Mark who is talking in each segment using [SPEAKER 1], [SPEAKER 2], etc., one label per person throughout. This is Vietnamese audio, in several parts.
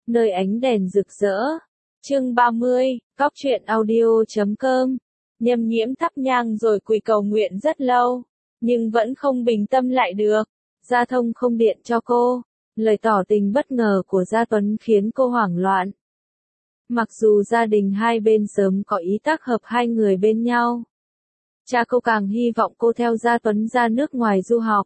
[SPEAKER 1] nơi ánh đèn rực rỡ. Chương 30, Góc truyện audio.com. Nhâm Nhiễm thắp nhang rồi quỳ cầu nguyện rất lâu, nhưng vẫn không bình tâm lại được. Gia Thông không điện cho cô. Lời tỏ tình bất ngờ của Gia Tuấn khiến cô hoảng loạn. Mặc dù gia đình hai bên sớm có ý tác hợp hai người bên nhau, cha cô càng hy vọng cô theo Gia Tuấn ra nước ngoài du học.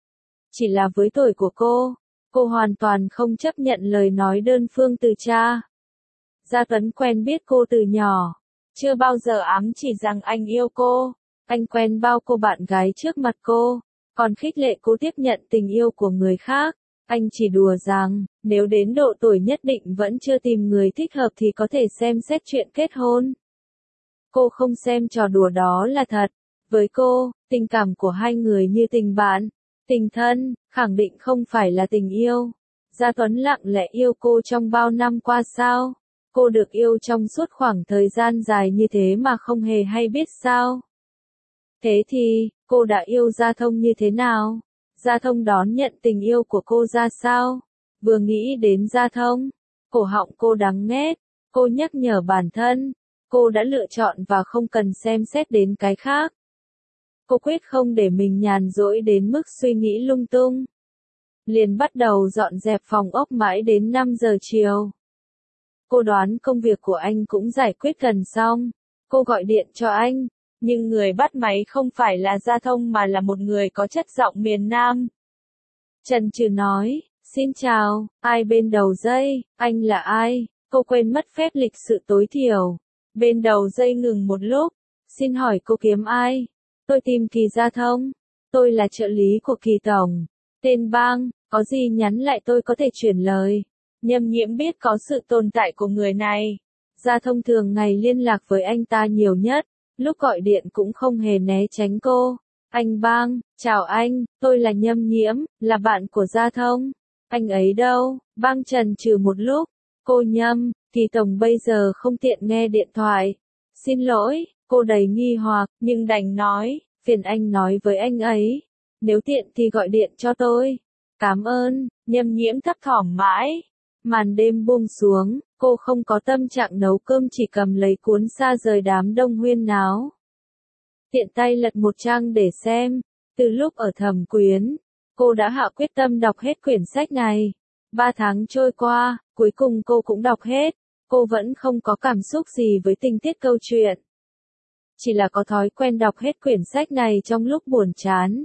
[SPEAKER 1] Chỉ là với tuổi của cô hoàn toàn không chấp nhận lời nói đơn phương từ cha. Gia Tuấn quen biết cô từ nhỏ, chưa bao giờ ám chỉ rằng anh yêu cô. Anh quen bao cô bạn gái trước mặt cô, còn khích lệ cô tiếp nhận tình yêu của người khác. Anh chỉ đùa rằng, nếu đến độ tuổi nhất định vẫn chưa tìm người thích hợp thì có thể xem xét chuyện kết hôn. Cô không xem trò đùa đó là thật. Với cô, tình cảm của hai người như tình bạn, tình thân, khẳng định không phải là tình yêu. Gia Tuấn lặng lẽ yêu cô trong bao năm qua sao? Cô được yêu trong suốt khoảng thời gian dài như thế mà không hề hay biết sao? Thế thì, cô đã yêu Gia Thông như thế nào? Gia Thông đón nhận tình yêu của cô ra sao? Vừa nghĩ đến Gia Thông, cổ họng cô đắng nghét. Cô nhắc nhở bản thân, cô đã lựa chọn và không cần xem xét đến cái khác. Cô quyết không để mình nhàn rỗi đến mức suy nghĩ lung tung. Liền bắt đầu dọn dẹp phòng ốc mãi đến 5 giờ chiều. Cô đoán công việc của anh cũng giải quyết gần xong. Cô gọi điện cho anh, nhưng người bắt máy không phải là Gia Thông mà là một người có chất giọng miền Nam. Chần chừ nói, xin chào, ai bên đầu dây, anh là ai? Cô quên mất phép lịch sự tối thiểu. Bên đầu dây ngừng một lúc, xin hỏi cô kiếm ai? Tôi tìm Kỳ Gia Thông. Tôi là trợ lý của Kỳ Tổng. Tên bang, có gì nhắn lại tôi có thể chuyển lời. Nhâm Nhiễm biết có sự tồn tại của người này. Gia Thông thường ngày liên lạc với anh ta nhiều nhất, lúc gọi điện cũng không hề né tránh cô. Anh bang, chào anh, tôi là Nhâm Nhiễm, là bạn của Gia Thông. Anh ấy đâu? Bang chần chừ một lúc. Cô Nhâm, Kỳ Tổng bây giờ không tiện nghe điện thoại. Xin lỗi, cô đầy nghi hoặc, nhưng đành nói, phiền anh nói với anh ấy. Nếu tiện thì gọi điện cho tôi. Cảm ơn. Nhâm Nhiễm thấp thỏm mãi. Màn đêm buông xuống, cô không có tâm trạng nấu cơm, chỉ cầm lấy cuốn Xa rời đám đông huyên náo. Tiện tay lật một trang để xem. Từ lúc ở Thẩm Quyến, cô đã hạ quyết tâm đọc hết quyển sách này. 3 tháng trôi qua, cuối cùng cô cũng đọc hết. Cô vẫn không có cảm xúc gì với tình tiết câu chuyện. Chỉ là có thói quen đọc hết quyển sách này trong lúc buồn chán.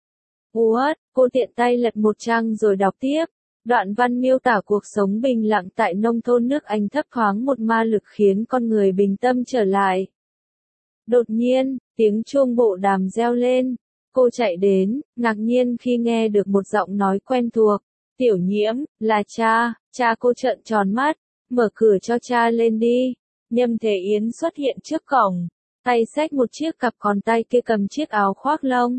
[SPEAKER 1] Cô tiện tay lật một trang rồi đọc tiếp. Đoạn văn miêu tả cuộc sống bình lặng tại nông thôn nước Anh thấp thoáng một ma lực khiến con người bình tâm trở lại. Đột nhiên, tiếng chuông bộ đàm reo lên. Cô chạy đến, ngạc nhiên khi nghe được một giọng nói quen thuộc. Tiểu Nhiễm, là cha. Cha cô trợn tròn mắt. Mở cửa cho cha lên đi. Nhâm Thế Yến xuất hiện trước cổng. Tay xách một chiếc cặp, còn tay kia cầm chiếc áo khoác lông.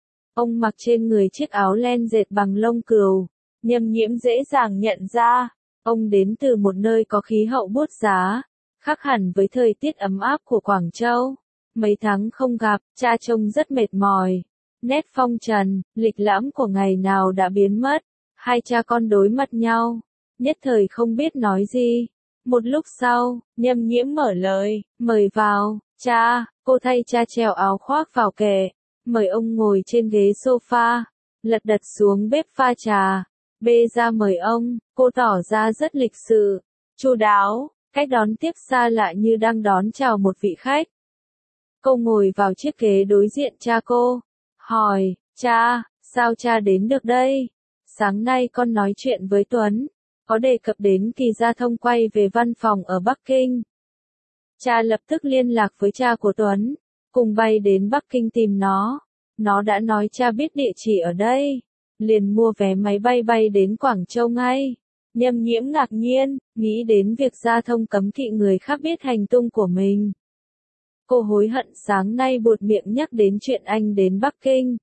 [SPEAKER 1] Ông mặc trên người chiếc áo len dệt bằng lông cừu. Nhâm Nhiễm dễ dàng nhận ra, ông đến từ một nơi có khí hậu bút giá, khác hẳn với thời tiết ấm áp của Quảng Châu. Mấy tháng không gặp, cha trông rất mệt mỏi. Nét phong trần, lịch lãm của ngày nào đã biến mất. Hai cha con đối mặt nhau, nhất thời không biết nói gì. Một lúc sau, Nhâm Nhiễm mở lời, mời vào. Cha, cô thay cha treo áo khoác vào kệ, mời ông ngồi trên ghế sofa, lật đật xuống bếp pha trà, bê ra mời ông. Cô tỏ ra rất lịch sự, chu đáo, cách đón tiếp xa lạ như đang đón chào một vị khách. Cô ngồi vào chiếc ghế đối diện cha cô, hỏi, cha, sao cha đến được đây? Sáng nay con nói chuyện với Tuấn, có đề cập đến Kỳ Gia Thông quay về văn phòng ở Bắc Kinh. Cha lập tức liên lạc với cha của Tuấn, cùng bay đến Bắc Kinh tìm nó. Nó đã nói cha biết địa chỉ ở đây, liền mua vé máy bay bay đến Quảng Châu ngay. Nhâm Nhiễm ngạc nhiên, nghĩ đến việc Gia Thông cấm kỵ người khác biết hành tung của mình. Cô hối hận sáng nay buột miệng nhắc đến chuyện anh đến Bắc Kinh.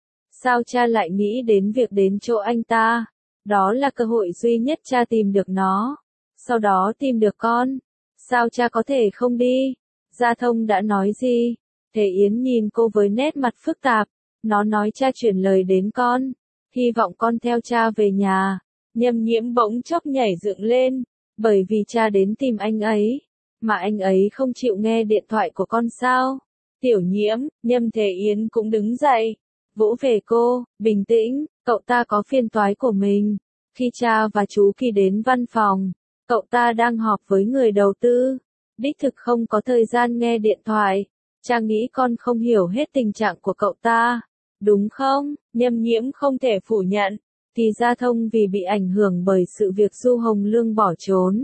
[SPEAKER 1] Sao cha lại nghĩ đến việc đến chỗ anh ta? Đó là cơ hội duy nhất cha tìm được nó, sau đó tìm được con. Sao cha có thể không đi? Gia Thông đã nói gì? Thế Yến nhìn cô với nét mặt phức tạp. Nó nói cha chuyển lời đến con, hy vọng con theo cha về nhà. Nhâm Nhiễm bỗng chốc nhảy dựng lên, Bởi vì cha đến tìm anh ấy, mà anh ấy không chịu nghe điện thoại của con sao? Tiểu Nhiễm, Nhâm Thế Yến cũng đứng dậy, vỗ về cô, bình tĩnh, cậu ta có phiền toái của mình. Khi cha và chú Kỳ đến văn phòng, cậu ta đang họp với người đầu tư, đích thực không có thời gian nghe điện thoại. Cha nghĩ con không hiểu hết tình trạng của cậu ta, đúng không? Nhâm Nhiễm không thể phủ nhận, thì Gia Thông vì bị ảnh hưởng bởi sự việc Du Hồng Lương bỏ trốn,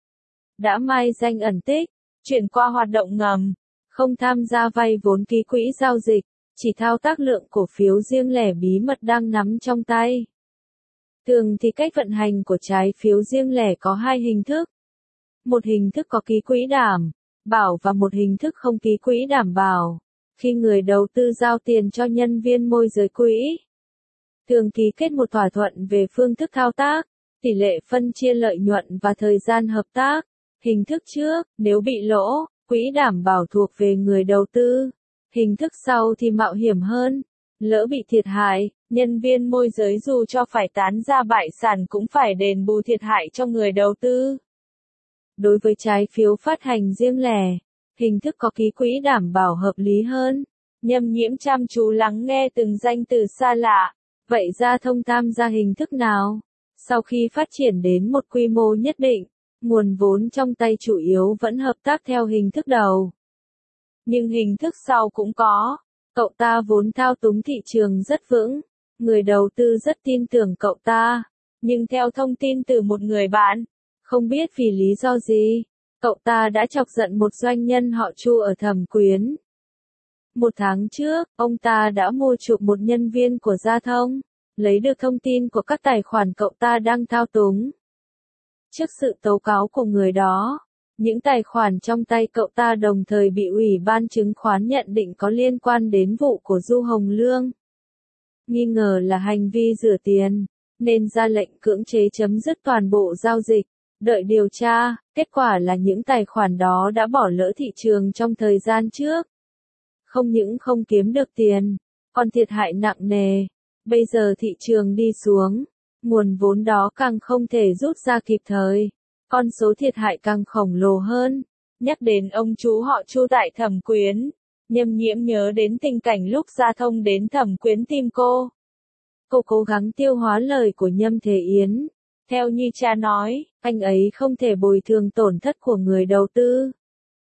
[SPEAKER 1] đã mai danh ẩn tích, chuyển qua hoạt động ngầm, không tham gia vay vốn ký quỹ giao dịch, chỉ thao tác lượng cổ phiếu riêng lẻ bí mật đang nắm trong tay. Thường thì cách vận hành của trái phiếu riêng lẻ có hai hình thức. Một hình thức có ký quỹ đảm bảo và một hình thức không ký quỹ đảm bảo, khi người đầu tư giao tiền cho nhân viên môi giới quỹ. Thường ký kết một thỏa thuận về phương thức thao tác, tỷ lệ phân chia lợi nhuận và thời gian hợp tác. Hình thức trước, nếu bị lỗ, quỹ đảm bảo thuộc về người đầu tư. Hình thức sau thì mạo hiểm hơn. Lỡ bị thiệt hại, nhân viên môi giới dù cho phải tán ra bại sản cũng phải đền bù thiệt hại cho người đầu tư. Đối với trái phiếu phát hành riêng lẻ, hình thức có ký quỹ đảm bảo hợp lý hơn. Nhâm Nhiễm chăm chú lắng nghe từng danh từ xa lạ. Vậy Gia Thông tham gia hình thức nào? Sau khi phát triển đến một quy mô nhất định, nguồn vốn trong tay chủ yếu vẫn hợp tác theo hình thức đầu. Nhưng hình thức sau cũng có. Cậu ta vốn thao túng thị trường rất vững, người đầu tư rất tin tưởng cậu ta. Nhưng theo thông tin từ một người bạn, không biết vì lý do gì, cậu ta đã chọc giận một doanh nhân họ Chu ở Thẩm Quyến. Một tháng trước, ông ta đã mua chuộc một nhân viên của Gia Thông, lấy được thông tin của các tài khoản cậu ta đang thao túng. Trước sự tố cáo của người đó, những tài khoản trong tay cậu ta đồng thời bị Ủy ban chứng khoán nhận định có liên quan đến vụ của Du Hồng Lương. Nghi ngờ là hành vi rửa tiền, nên ra lệnh cưỡng chế chấm dứt toàn bộ giao dịch, đợi điều tra. Kết quả là những tài khoản đó đã bỏ lỡ thị trường trong thời gian trước. Không những không kiếm được tiền, còn thiệt hại nặng nề. Bây giờ thị trường đi xuống, nguồn vốn đó càng không thể rút ra kịp thời. Con số thiệt hại càng khổng lồ hơn. Nhắc đến ông chú họ Chu tại Thẩm Quyến, Nhâm Nhiễm nhớ đến tình cảnh lúc Gia Thông đến Thẩm Quyến tìm cô. Cô cố gắng tiêu hóa lời của Nhâm Thế Yến. Theo như cha nói, anh ấy không thể bồi thường tổn thất của người đầu tư.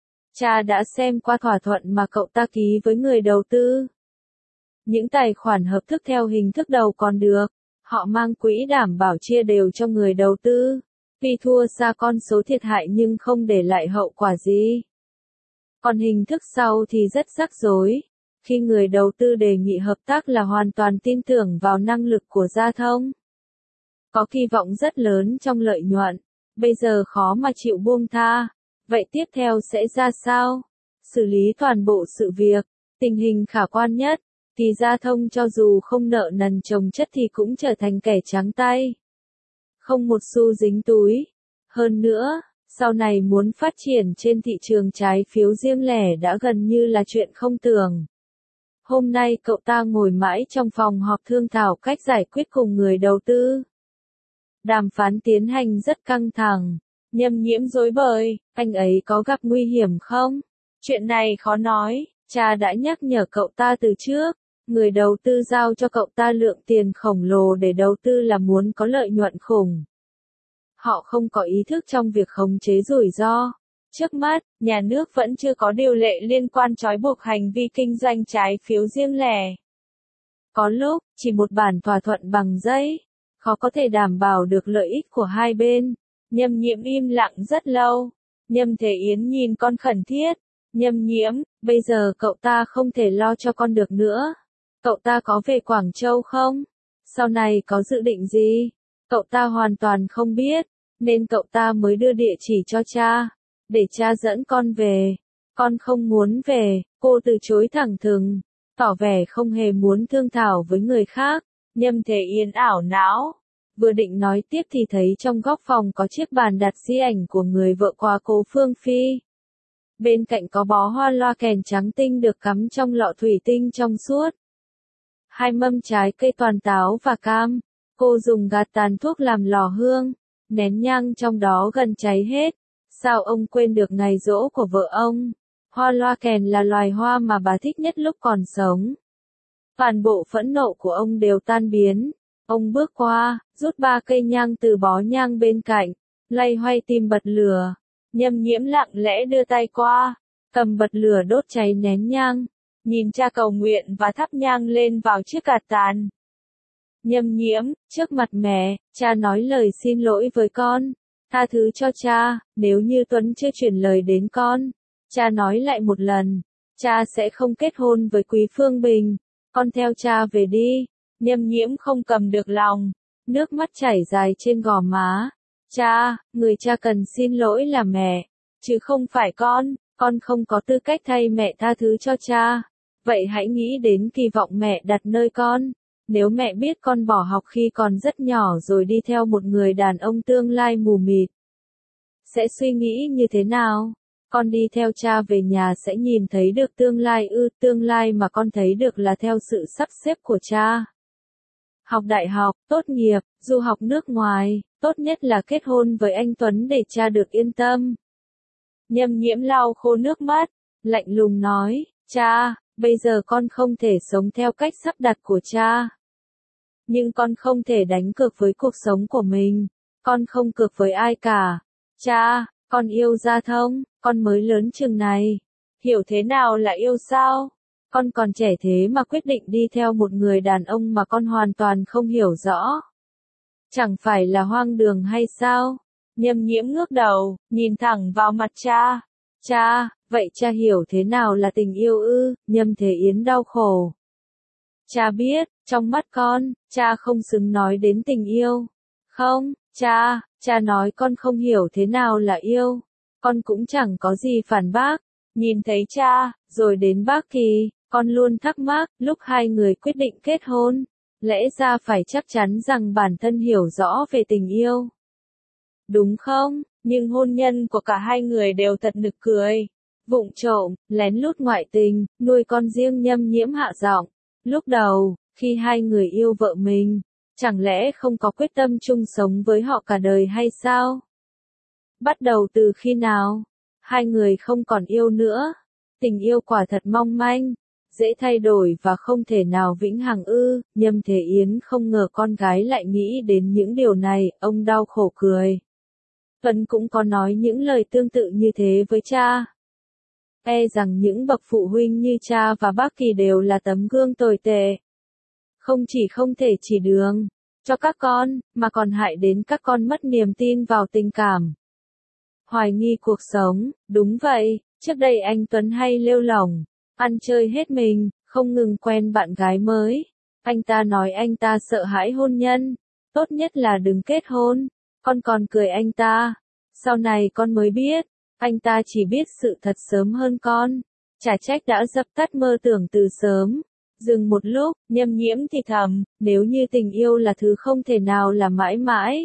[SPEAKER 1] Cha đã xem qua thỏa thuận mà cậu ta ký với người đầu tư. Những tài khoản hợp thức theo hình thức đầu còn được, họ mang quỹ đảm bảo chia đều cho người đầu tư. Tuy thua xa con số thiệt hại nhưng không để lại hậu quả gì. Còn hình thức sau thì rất rắc rối. Khi người đầu tư đề nghị hợp tác là hoàn toàn tin tưởng vào năng lực của Gia Thông. Có kỳ vọng rất lớn trong lợi nhuận, bây giờ khó mà chịu buông tha. Vậy tiếp theo sẽ ra sao? Xử lý toàn bộ sự việc, tình hình khả quan nhất, thì Gia Thông cho dù không nợ nần chồng chất thì cũng trở thành kẻ trắng tay. Không một xu dính túi. Hơn nữa, sau này muốn phát triển trên thị trường trái phiếu riêng lẻ đã gần như là chuyện không tưởng. Hôm nay cậu ta ngồi mãi trong phòng họp thương thảo cách giải quyết cùng người đầu tư. Đàm phán tiến hành rất căng thẳng. Nhâm Nhiễm rối bời, anh ấy có gặp nguy hiểm không? Chuyện này khó nói, cha đã nhắc nhở cậu ta từ trước. Người đầu tư giao cho cậu ta lượng tiền khổng lồ để đầu tư là muốn có lợi nhuận khủng. Họ không có ý thức trong việc khống chế rủi ro. Trước mắt, nhà nước vẫn chưa có điều lệ liên quan trói buộc hành vi kinh doanh trái phiếu riêng lẻ. Có lúc, chỉ một bản thỏa thuận bằng giấy, khó có thể đảm bảo được lợi ích của hai bên. Nhâm Nhiễm im lặng rất lâu. Nhâm Thế Yến nhìn con khẩn thiết. Nhâm Nhiễm, bây giờ cậu ta không thể lo cho con được nữa. Cậu ta có về Quảng Châu không? Sau này có dự định gì? Cậu ta hoàn toàn không biết, nên cậu ta mới đưa địa chỉ cho cha, để cha dẫn con về. Con không muốn về, cô từ chối thẳng thừng, tỏ vẻ không hề muốn thương thảo với người khác. Nhâm Thế Yến ảo não, vừa định nói tiếp thì thấy trong góc phòng có chiếc bàn đặt di ảnh của người vợ quá cố Phương Phi. Bên cạnh có bó hoa loa kèn trắng tinh được cắm trong lọ thủy tinh trong suốt. Hai mâm trái cây toàn táo và cam, cô dùng gạt tàn thuốc làm lò hương, Nén nhang trong đó gần cháy hết. Sao ông quên được ngày giỗ của vợ ông? Hoa loa kèn là loài hoa mà bà thích nhất lúc còn sống. Toàn bộ phẫn nộ của ông đều tan biến. Ông bước qua, rút 3 cây nhang từ bó nhang bên cạnh, loay hoay tìm bật lửa. Nhâm Nhiễm lặng lẽ đưa tay qua, cầm bật lửa đốt cháy nén nhang, nhìn cha cầu nguyện và thắp nhang lên vào chiếc cạt tàn. Nhâm Nhiễm, trước mặt mẹ, cha nói lời xin lỗi với con. Tha thứ cho cha, nếu như Tuấn chưa chuyển lời đến con. Cha nói lại một lần, cha sẽ không kết hôn với Quý Phương Bình. Con theo cha về đi. Nhâm Nhiễm không cầm được lòng, nước mắt chảy dài trên gò má. Cha, người cha cần xin lỗi là mẹ, chứ không phải con không có tư cách thay mẹ tha thứ cho cha. Vậy hãy nghĩ đến kỳ vọng mẹ đặt nơi con. Nếu mẹ biết con bỏ học khi còn rất nhỏ rồi đi theo một người đàn ông tương lai mù mịt, sẽ suy nghĩ như thế nào? Con đi theo cha về nhà sẽ nhìn thấy được tương lai tương lai mà con thấy được là theo sự sắp xếp của cha. Học đại học, tốt nghiệp, du học nước ngoài, tốt nhất là kết hôn với anh Tuấn để cha được yên tâm. Nhâm Nhiễm lau khô nước mắt, lạnh lùng nói, cha, bây giờ con không thể sống theo cách sắp đặt của cha. Nhưng con không thể đánh cược với cuộc sống của mình, con không cược với ai cả. Cha, con yêu Gia Thông, con mới lớn chừng này. Hiểu thế nào là yêu sao? Con còn trẻ thế mà quyết định đi theo một người đàn ông mà con hoàn toàn không hiểu rõ. Chẳng phải là hoang đường hay sao? Nhâm Nhiễm ngước đầu, nhìn thẳng vào mặt cha. Cha, vậy cha hiểu thế nào là tình yêu ư? Nhâm Thế Yến đau khổ. Cha biết, trong mắt con, cha không xứng nói đến tình yêu. Không, cha nói con không hiểu thế nào là yêu. Con cũng chẳng có gì phản bác. Nhìn thấy cha, rồi đến bác Kỳ, con luôn thắc mắc, lúc hai người quyết định kết hôn, lẽ ra phải chắc chắn rằng bản thân hiểu rõ về tình yêu. Đúng không? Nhưng hôn nhân của cả hai người đều thật nực cười. Vụng trộm, lén lút ngoại tình, nuôi con riêng. Nhâm Nhiễm hạ giọng. Lúc đầu, khi hai người yêu vợ mình, chẳng lẽ không có quyết tâm chung sống với họ cả đời hay sao? Bắt đầu từ khi nào? Hai người không còn yêu nữa. Tình yêu quả thật mong manh, dễ thay đổi và không thể nào vĩnh hằng ư. Nhâm Thế Yến không ngờ con gái lại nghĩ đến những điều này, ông đau khổ cười. Tuấn cũng có nói những lời tương tự như thế với cha. E rằng những bậc phụ huynh như cha và bác Kỳ đều là tấm gương tồi tệ. Không chỉ không thể chỉ đường cho các con, mà còn hại đến các con mất niềm tin vào tình cảm. Hoài nghi cuộc sống, đúng vậy, trước đây anh Tuấn hay lêu lỏng, ăn chơi hết mình, không ngừng quen bạn gái mới. Anh ta nói anh ta sợ hãi hôn nhân, tốt nhất là đừng kết hôn. Con còn cười anh ta. Sau này con mới biết, anh ta chỉ biết sự thật sớm hơn con. Chả trách đã dập tắt mơ tưởng từ sớm. Dừng một lúc, Nhâm Nhiễm thì thầm, nếu như tình yêu là thứ không thể nào là mãi mãi,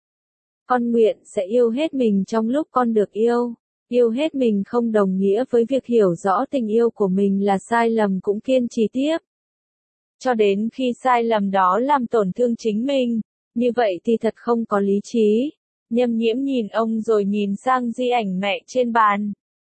[SPEAKER 1] con nguyện sẽ yêu hết mình trong lúc con được yêu. Yêu hết mình không đồng nghĩa với việc hiểu rõ tình yêu của mình là sai lầm cũng kiên trì tiếp. Cho đến khi sai lầm đó làm tổn thương chính mình, như vậy thì thật không có lý trí. Nhâm Nhiễm nhìn ông rồi nhìn sang di ảnh mẹ trên bàn.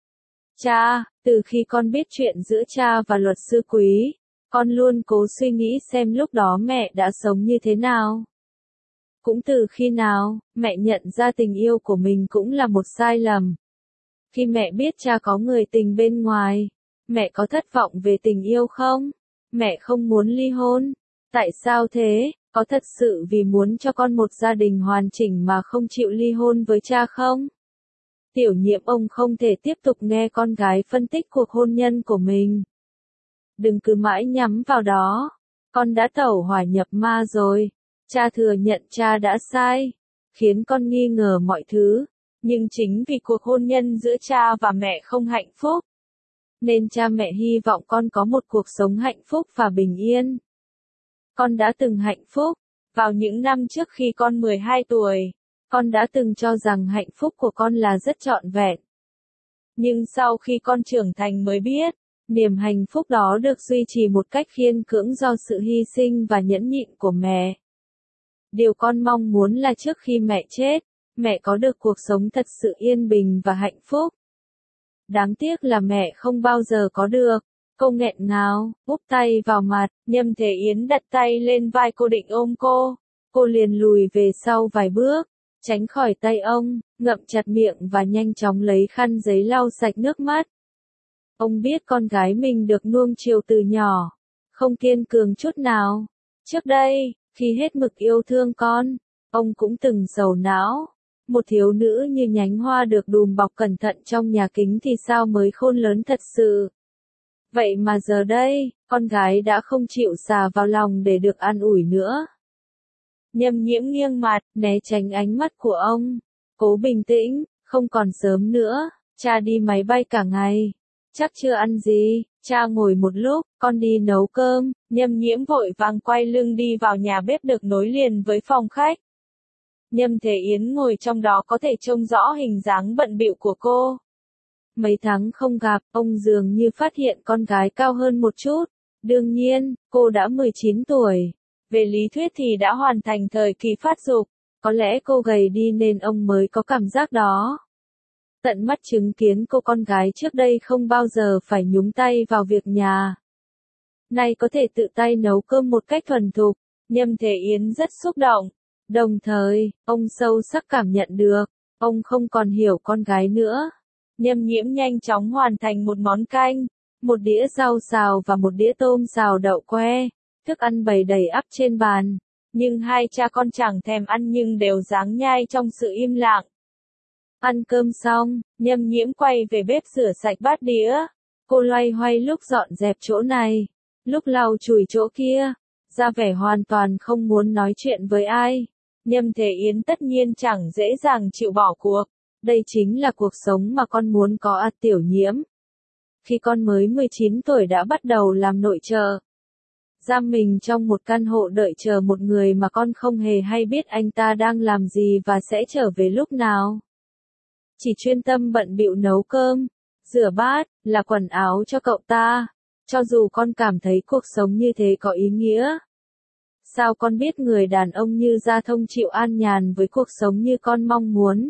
[SPEAKER 1] Cha, từ khi con biết chuyện giữa cha và luật sư Quý, con luôn cố suy nghĩ xem lúc đó mẹ đã sống như thế nào. Cũng từ khi nào, mẹ nhận ra tình yêu của mình cũng là một sai lầm. Khi mẹ biết cha có người tình bên ngoài, mẹ có thất vọng về tình yêu không? Mẹ không muốn ly hôn. Tại sao thế? Có thật sự vì muốn cho con một gia đình hoàn chỉnh mà không chịu ly hôn với cha không? Tiểu Nhiễm ông không thể tiếp tục nghe con gái phân tích cuộc hôn nhân của mình. Đừng cứ mãi nhắm vào đó. Con đã tẩu hỏa nhập ma rồi. Cha thừa nhận cha đã sai, khiến con nghi ngờ mọi thứ. Nhưng chính vì cuộc hôn nhân giữa cha và mẹ không hạnh phúc, nên cha mẹ hy vọng con có một cuộc sống hạnh phúc và bình yên. Con đã từng hạnh phúc. Vào những năm trước khi con 12 tuổi, con đã từng cho rằng hạnh phúc của con là rất trọn vẹn. Nhưng sau khi con trưởng thành mới biết, niềm hạnh phúc đó được duy trì một cách khiên cưỡng do sự hy sinh và nhẫn nhịn của mẹ. Điều con mong muốn là trước khi mẹ chết, mẹ có được cuộc sống thật sự yên bình và hạnh phúc. Đáng tiếc là mẹ không bao giờ có được. Cô nghẹn ngào, úp tay vào mặt, Nhâm Thế Yến đặt tay lên vai cô định ôm cô. Cô liền lùi về sau vài bước, tránh khỏi tay ông, ngậm chặt miệng và nhanh chóng lấy khăn giấy lau sạch nước mắt. Ông biết con gái mình được nuông chiều từ nhỏ, không kiên cường chút nào. Trước đây, khi hết mực yêu thương con, ông cũng từng sầu não. Một thiếu nữ như nhánh hoa được đùm bọc cẩn thận trong nhà kính thì sao mới khôn lớn thật sự. Vậy mà giờ đây, con gái đã không chịu xà vào lòng để được an ủi nữa. Nhâm Nhiễm nghiêng mặt, né tránh ánh mắt của ông. Cố bình tĩnh, không còn sớm nữa, cha đi máy bay cả ngày. Chắc chưa ăn gì, cha ngồi một lúc, con đi nấu cơm. Nhâm Nhiễm vội vàng quay lưng đi vào nhà bếp được nối liền với phòng khách. Nhâm Thế Yến ngồi trong đó có thể trông rõ hình dáng bận bịu của cô. Mấy tháng không gặp, ông dường như phát hiện con gái cao hơn một chút. Đương nhiên, cô đã 19 tuổi. Về lý thuyết thì đã hoàn thành thời kỳ phát dục. Có lẽ cô gầy đi nên ông mới có cảm giác đó. Tận mắt chứng kiến cô con gái trước đây không bao giờ phải nhúng tay vào việc nhà. Nay có thể tự tay nấu cơm một cách thuần thục. Nhâm Thế Yến rất xúc động. Đồng thời, ông sâu sắc cảm nhận được, ông không còn hiểu con gái nữa. Nhâm Nhiễm nhanh chóng hoàn thành một món canh, một đĩa rau xào và một đĩa tôm xào đậu que. Thức ăn bày đầy ắp trên bàn, nhưng hai cha con chẳng thèm ăn nhưng đều ráng nhai trong sự im lặng. Ăn cơm xong, Nhâm Nhiễm quay về bếp rửa sạch bát đĩa. Cô loay hoay lúc dọn dẹp chỗ này, lúc lau chùi chỗ kia, ra vẻ hoàn toàn không muốn nói chuyện với ai. Nhâm Thế Yến tất nhiên chẳng dễ dàng chịu bỏ cuộc. Đây chính là cuộc sống mà con muốn có à Tiểu Nhiễm. Khi con mới 19 tuổi đã bắt đầu làm nội trợ. Giam mình trong một căn hộ đợi chờ một người mà con không hề hay biết anh ta đang làm gì và sẽ trở về lúc nào. Chỉ chuyên tâm bận bịu nấu cơm, rửa bát, là quần áo cho cậu ta. Cho dù con cảm thấy cuộc sống như thế có ý nghĩa. Sao con biết người đàn ông như Gia Thông chịu an nhàn với cuộc sống như con mong muốn?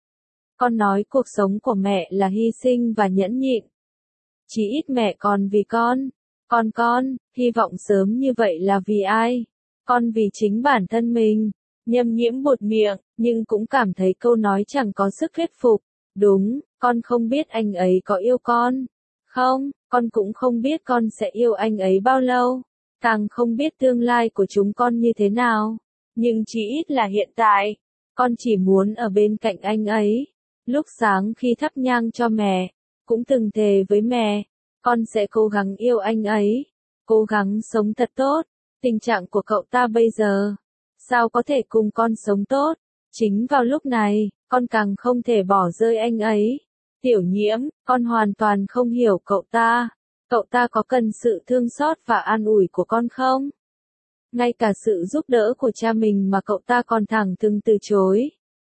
[SPEAKER 1] Con nói cuộc sống của mẹ là hy sinh và nhẫn nhịn. Chỉ ít mẹ còn vì con. Còn con, hy vọng sớm như vậy là vì ai? Con vì chính bản thân mình. Nhâm Nhiễm buột miệng, nhưng cũng cảm thấy câu nói chẳng có sức thuyết phục. Đúng, con không biết anh ấy có yêu con. Không, con cũng không biết con sẽ yêu anh ấy bao lâu. Càng không biết tương lai của chúng con như thế nào. Nhưng chỉ ít là hiện tại, con chỉ muốn ở bên cạnh anh ấy. Lúc sáng khi thắp nhang cho mẹ, cũng từng thề với mẹ, con sẽ cố gắng yêu anh ấy, cố gắng sống thật tốt. Tình trạng của cậu ta bây giờ, sao có thể cùng con sống tốt? Chính vào lúc này, con càng không thể bỏ rơi anh ấy. Tiểu Nhiễm, con hoàn toàn không hiểu cậu ta. Cậu ta có cần sự thương xót và an ủi của con không? Ngay cả sự giúp đỡ của cha mình mà cậu ta còn thẳng thừng từ chối.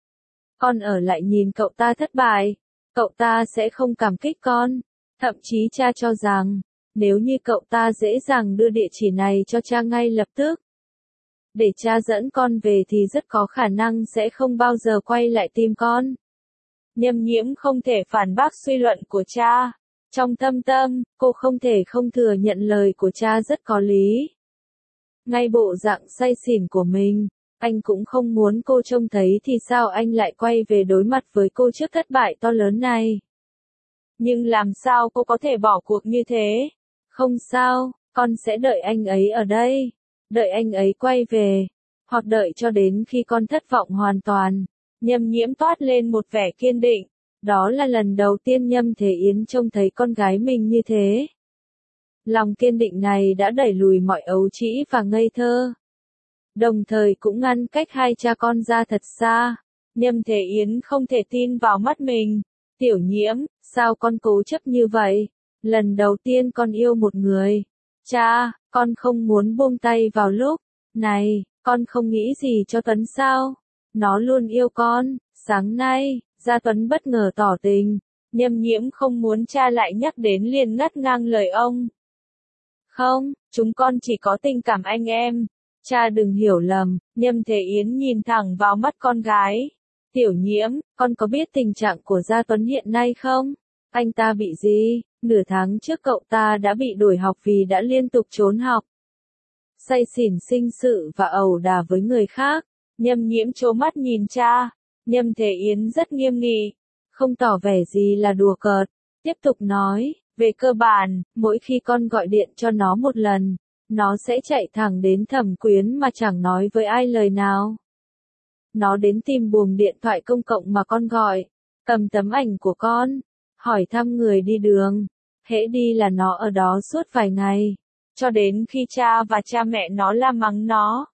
[SPEAKER 1] Con ở lại nhìn cậu ta thất bại, cậu ta sẽ không cảm kích con. Thậm chí cha cho rằng, nếu như cậu ta dễ dàng đưa địa chỉ này cho cha ngay lập tức, để cha dẫn con về thì rất có khả năng sẽ không bao giờ quay lại tìm con. Nhâm Nhiễm không thể phản bác suy luận của cha. Trong thâm tâm, cô không thể không thừa nhận lời của cha rất có lý. Ngay bộ dạng say xỉn của mình, anh cũng không muốn cô trông thấy thì sao anh lại quay về đối mặt với cô trước thất bại to lớn này. Nhưng làm sao cô có thể bỏ cuộc như thế? Không sao, con sẽ đợi anh ấy ở đây. Đợi anh ấy quay về. Hoặc đợi cho đến khi con thất vọng hoàn toàn. Nhâm Nhiễm toát lên một vẻ kiên định. Đó là lần đầu tiên Nhâm Thế Yến trông thấy con gái mình như thế. Lòng kiên định này đã đẩy lùi mọi ấu trĩ và ngây thơ. Đồng thời cũng ngăn cách hai cha con ra thật xa. Nhâm Thế Yến không thể tin vào mắt mình. Tiểu Nhiễm, sao con cố chấp như vậy? Lần đầu tiên con yêu một người. Cha, con không muốn buông tay vào lúc này. Con không nghĩ gì cho Tuấn sao? Nó luôn yêu con. Sáng nay, Gia Tuấn bất ngờ tỏ tình. Nhâm Nhiễm không muốn cha lại nhắc đến liền ngắt ngang lời ông. Không, chúng con chỉ có tình cảm anh em. Cha đừng hiểu lầm. Nhâm Thế Yến nhìn thẳng vào mắt con gái. Tiểu Nhiễm, con có biết tình trạng của Gia Tuấn hiện nay không? Anh ta bị gì? Nửa tháng trước cậu ta đã bị đuổi học vì đã liên tục trốn học. Say xỉn sinh sự và ẩu đả với người khác. Nhâm Nhiễm trố mắt nhìn cha. Nhâm Thế Yến rất nghiêm nghị, không tỏ vẻ gì là đùa cợt. Tiếp tục nói, về cơ bản, mỗi khi con gọi điện cho nó một lần, nó sẽ chạy thẳng đến Thẩm Quyến mà chẳng nói với ai lời nào. Nó đến tìm buồng điện thoại công cộng mà con gọi, cầm tấm ảnh của con, hỏi thăm người đi đường. Hễ đi là nó ở đó suốt vài ngày, cho đến khi cha và cha mẹ nó la mắng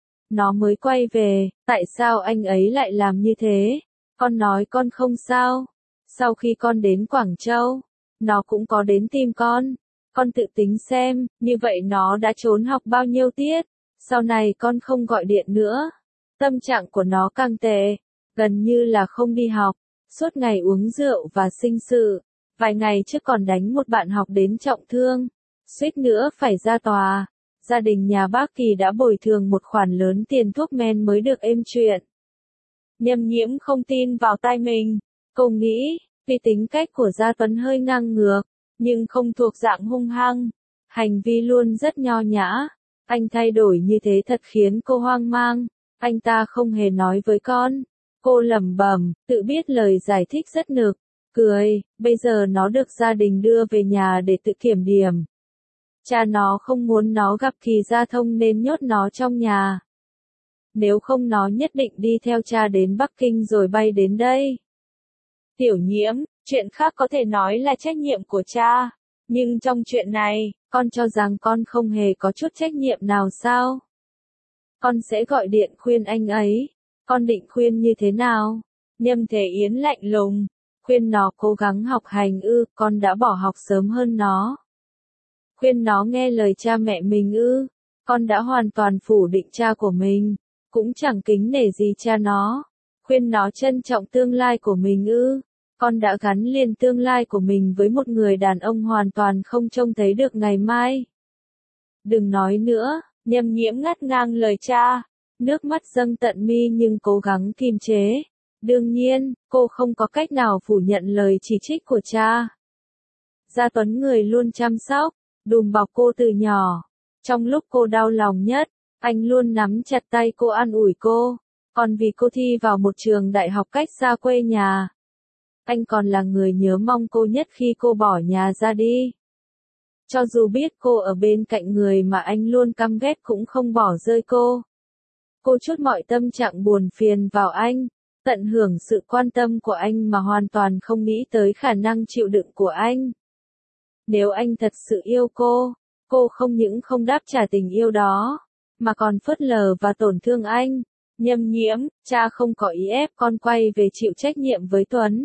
[SPEAKER 1] nó mới quay về. Tại sao anh ấy lại làm như thế? Con nói con không sao. Sau khi con đến Quảng Châu, nó cũng có đến tìm con. Con tự tính xem, như vậy nó đã trốn học bao nhiêu tiết. Sau này con không gọi điện nữa. Tâm trạng của nó càng tệ, gần như là không đi học, suốt ngày uống rượu và sinh sự. Vài ngày trước còn đánh một bạn học đến trọng thương, suýt nữa phải ra tòa. Gia đình nhà bác Kỳ đã bồi thường một khoản lớn tiền thuốc men mới được êm chuyện. Nhâm Nhiễm không tin vào tai mình. Cô nghĩ, vì tính cách của Gia Tuấn hơi ngang ngược, nhưng không thuộc dạng hung hăng, hành vi luôn rất nho nhã. Anh thay đổi như thế thật khiến cô hoang mang. Anh ta không hề nói với con. Cô lẩm bẩm, tự biết lời giải thích rất nực, cười. Bây giờ nó được gia đình đưa về nhà để tự kiểm điểm. Cha nó không muốn nó gặp Kỳ Gia Thông nên nhốt nó trong nhà. Nếu không nó nhất định đi theo cha đến Bắc Kinh rồi bay đến đây. Tiểu Nhiễm, chuyện khác có thể nói là trách nhiệm của cha, nhưng trong chuyện này, con cho rằng con không hề có chút trách nhiệm nào sao? Con sẽ gọi điện khuyên anh ấy. Con định khuyên như thế nào? Nhâm Thế Yến lạnh lùng. Khuyên nó cố gắng học hành ư? Con đã bỏ học sớm hơn nó. Khuyên nó nghe lời cha mẹ mình ư? Con đã hoàn toàn phủ định cha của mình, cũng chẳng kính nể gì cha nó. Khuyên nó trân trọng tương lai của mình ư? Con đã gắn liền tương lai của mình với một người đàn ông hoàn toàn không trông thấy được ngày mai. Đừng nói nữa. Nhâm Nhiễm ngắt ngang lời cha, nước mắt dâng tận mi nhưng cố gắng kiềm chế. Đương nhiên, cô không có cách nào phủ nhận lời chỉ trích của cha. Gia Tuấn người luôn chăm sóc, đùm bọc cô từ nhỏ. Trong lúc cô đau lòng nhất, anh luôn nắm chặt tay cô an ủi cô. Còn vì cô thi vào một trường đại học cách xa quê nhà, anh còn là người nhớ mong cô nhất khi cô bỏ nhà ra đi. Cho dù biết cô ở bên cạnh người mà anh luôn căm ghét cũng không bỏ rơi cô. Cô trút mọi tâm trạng buồn phiền vào anh, tận hưởng sự quan tâm của anh mà hoàn toàn không nghĩ tới khả năng chịu đựng của anh. Nếu anh thật sự yêu cô không những không đáp trả tình yêu đó, mà còn phớt lờ và tổn thương anh. Nhâm Nhiễm, cha không có ý ép con quay về chịu trách nhiệm với Tuấn.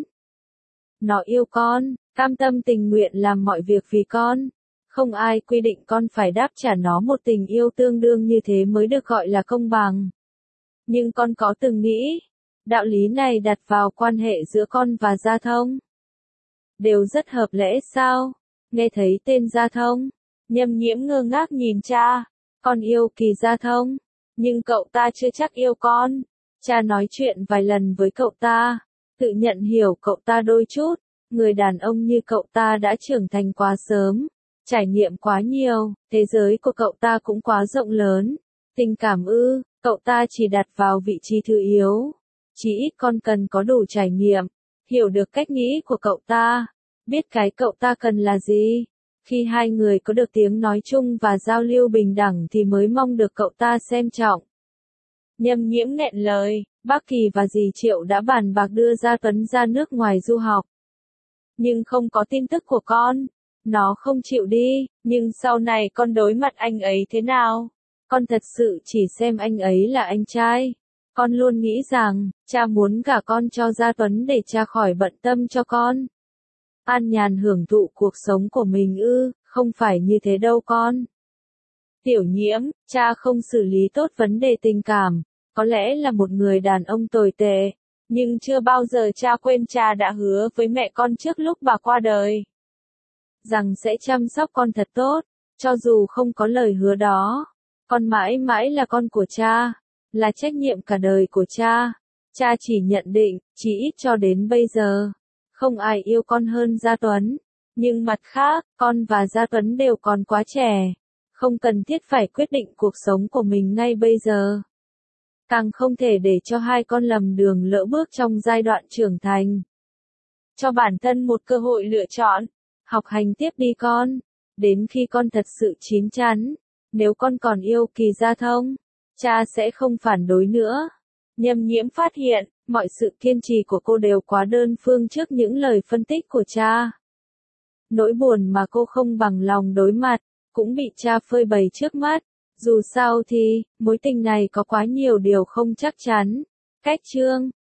[SPEAKER 1] Nó yêu con, cam tâm tình nguyện làm mọi việc vì con. Không ai quy định con phải đáp trả nó một tình yêu tương đương như thế mới được gọi là công bằng. Nhưng con có từng nghĩ, đạo lý này đặt vào quan hệ giữa con và Gia Thông đều rất hợp lẽ sao? Nghe thấy tên Gia Thông, Nhâm Nhiễm ngơ ngác nhìn cha. Con yêu Kỳ Gia Thông, nhưng cậu ta chưa chắc yêu con. Cha nói chuyện vài lần với cậu ta, tự nhận hiểu cậu ta đôi chút. Người đàn ông như cậu ta đã trưởng thành quá sớm, trải nghiệm quá nhiều, thế giới của cậu ta cũng quá rộng lớn. Tình cảm ư, cậu ta chỉ đặt vào vị trí thứ yếu. Chỉ ít con cần có đủ trải nghiệm, hiểu được cách nghĩ của cậu ta, biết cái cậu ta cần là gì. Khi hai người có được tiếng nói chung và giao lưu bình đẳng thì mới mong được cậu ta xem trọng. Nhâm Nhiễm nghẹn lời, bác Kỳ và dì Triệu đã bàn bạc đưa Gia Tuấn ra nước ngoài du học. Nhưng không có tin tức của con. Nó không chịu đi, nhưng sau này con đối mặt anh ấy thế nào? Con thật sự chỉ xem anh ấy là anh trai. Con luôn nghĩ rằng, cha muốn gả con cho Gia Tuấn để cha khỏi bận tâm cho con. An nhàn hưởng thụ cuộc sống của mình ư, không phải như thế đâu con. Tiểu Nhiễm, cha không xử lý tốt vấn đề tình cảm, có lẽ là một người đàn ông tồi tệ, nhưng chưa bao giờ cha quên cha đã hứa với mẹ con trước lúc bà qua đời, rằng sẽ chăm sóc con thật tốt, cho dù không có lời hứa đó. Con mãi mãi là con của cha, là trách nhiệm cả đời của cha. Cha chỉ nhận định, chỉ ít cho đến bây giờ, không ai yêu con hơn Gia Tuấn. Nhưng mặt khác, con và Gia Tuấn đều còn quá trẻ, không cần thiết phải quyết định cuộc sống của mình ngay bây giờ. Càng không thể để cho hai con lầm đường lỡ bước trong giai đoạn trưởng thành. Cho bản thân một cơ hội lựa chọn, học hành tiếp đi con, đến khi con thật sự chín chắn, nếu con còn yêu Kỳ Gia Thông, cha sẽ không phản đối nữa. Nhâm Nhiễm phát hiện, mọi sự kiên trì của cô đều quá đơn phương trước những lời phân tích của cha. Nỗi buồn mà cô không bằng lòng đối mặt, cũng bị cha phơi bày trước mắt. Dù sao thì, mối tình này có quá nhiều điều không chắc chắn. Cách chương